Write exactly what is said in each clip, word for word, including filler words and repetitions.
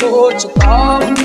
सोचता हूँ,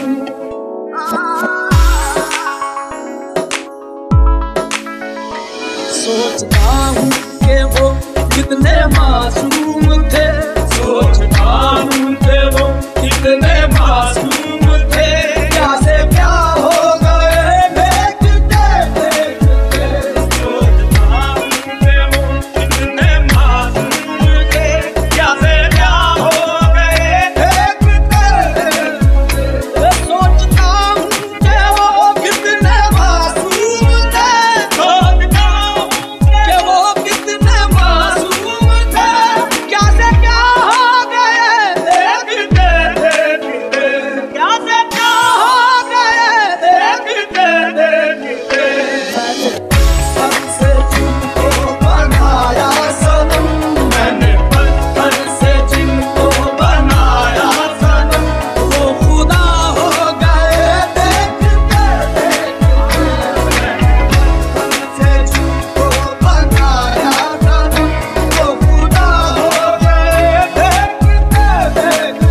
सोचता हूँ कि वो कितने मासूम थे, सोचता हूँ कि वो कितने मासूम थे। क्या से क्या हो गए देखते देखते, सोचता हूँ कि वो कितने मासूम थे। क्या से क्या हो गए देखते देखते, सोचता हूँ कि वो कितने मासूम थे, सोचता हूँ कि वो कितने मासूम थे। क्या से क्या हो गए देखते देखते, क्या से क्या हो गए देखते देखते। पत्थर से जिनको बनाया सनम, मैंने पत्थर से जिनको बनाया सनम, वो खुदा हो गए देखते देखते। पत्थर से जिनको बनाया सनम, वो खुदा हो गए देखते देखते।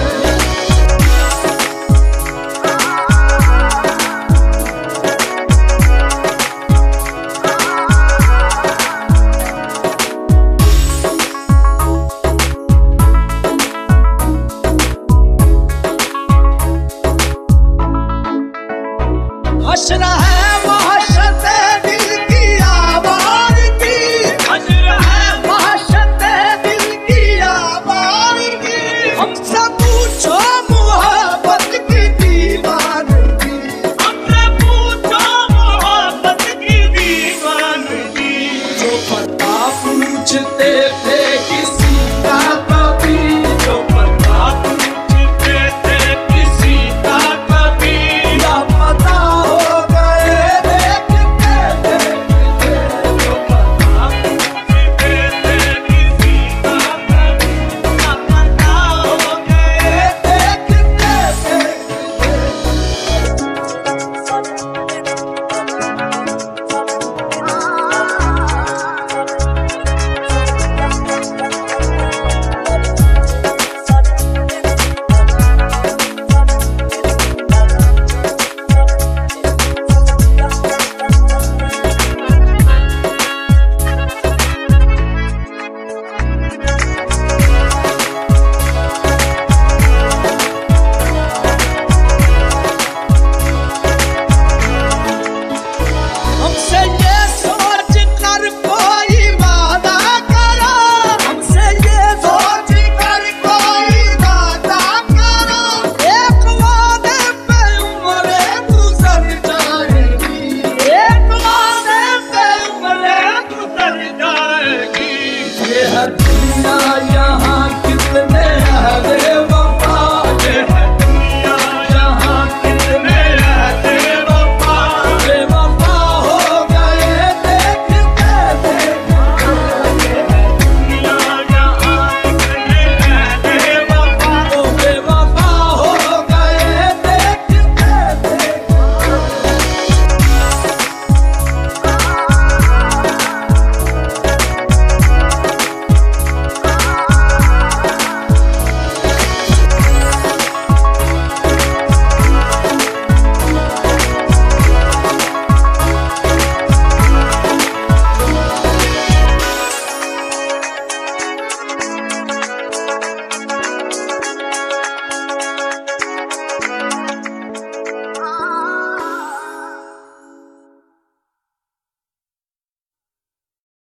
हश्र है महशते दिल की आवाज़ की, हश्र है महशते दिल की आवाज़ की। हमसे